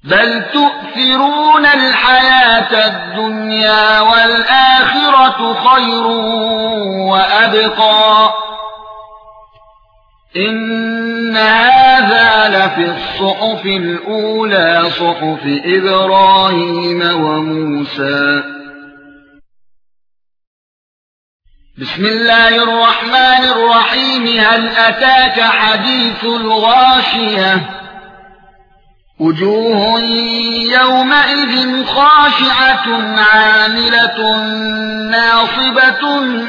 بل تؤثرون الحياة الدنيا والآخرة خير وأبقى إن هذا لفي الصحف الأولى صحف إبراهيم وموسى. بسم الله الرحمن الرحيم. هل أتاك حديث الغاشية؟ وجوه يومئذ خاشعة عاملة ناصبة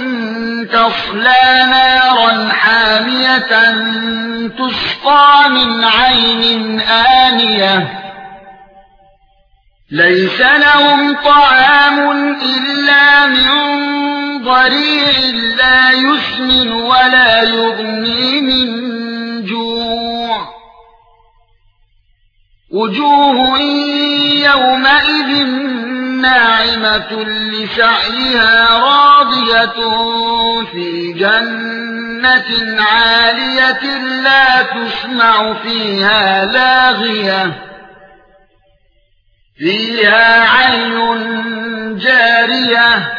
تصلى نارا حامية تسقى من عين آنية ليس لهم طعام إلا من ضريع لا يسمن ولا يغني من جوع. وجوه يومئذ ناعمة لسعيها راضية في جنة عالية لا تسمع فيها لاغية فيها عين جارية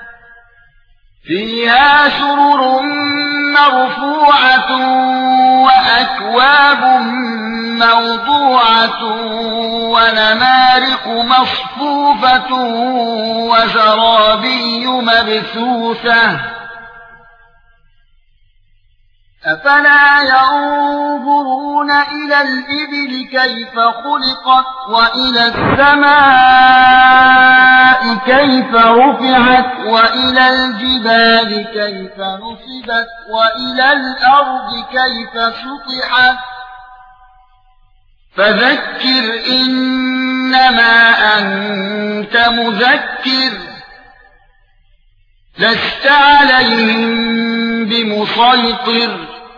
فيها سرر مرفوعة وأكواب موضوعة ونمارق مصفوفة وزرابي مبثوثة. أفلا ينظرون إلى الإبل كيف خلقت وإلى السماء كيف رفعت وإلى الجبال كيف نصبت وإلى الأرض كيف سطحت. فذكر إنما أنت مذكر لست عليهم بمسيطر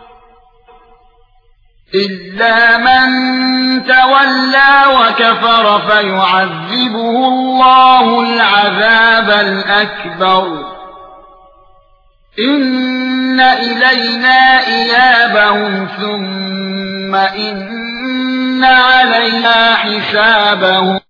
إلا من تولى وكفر فيعذبه الله العذاب الأكبر. إن إلينا إيابهم ثم إن علينا حسابهم.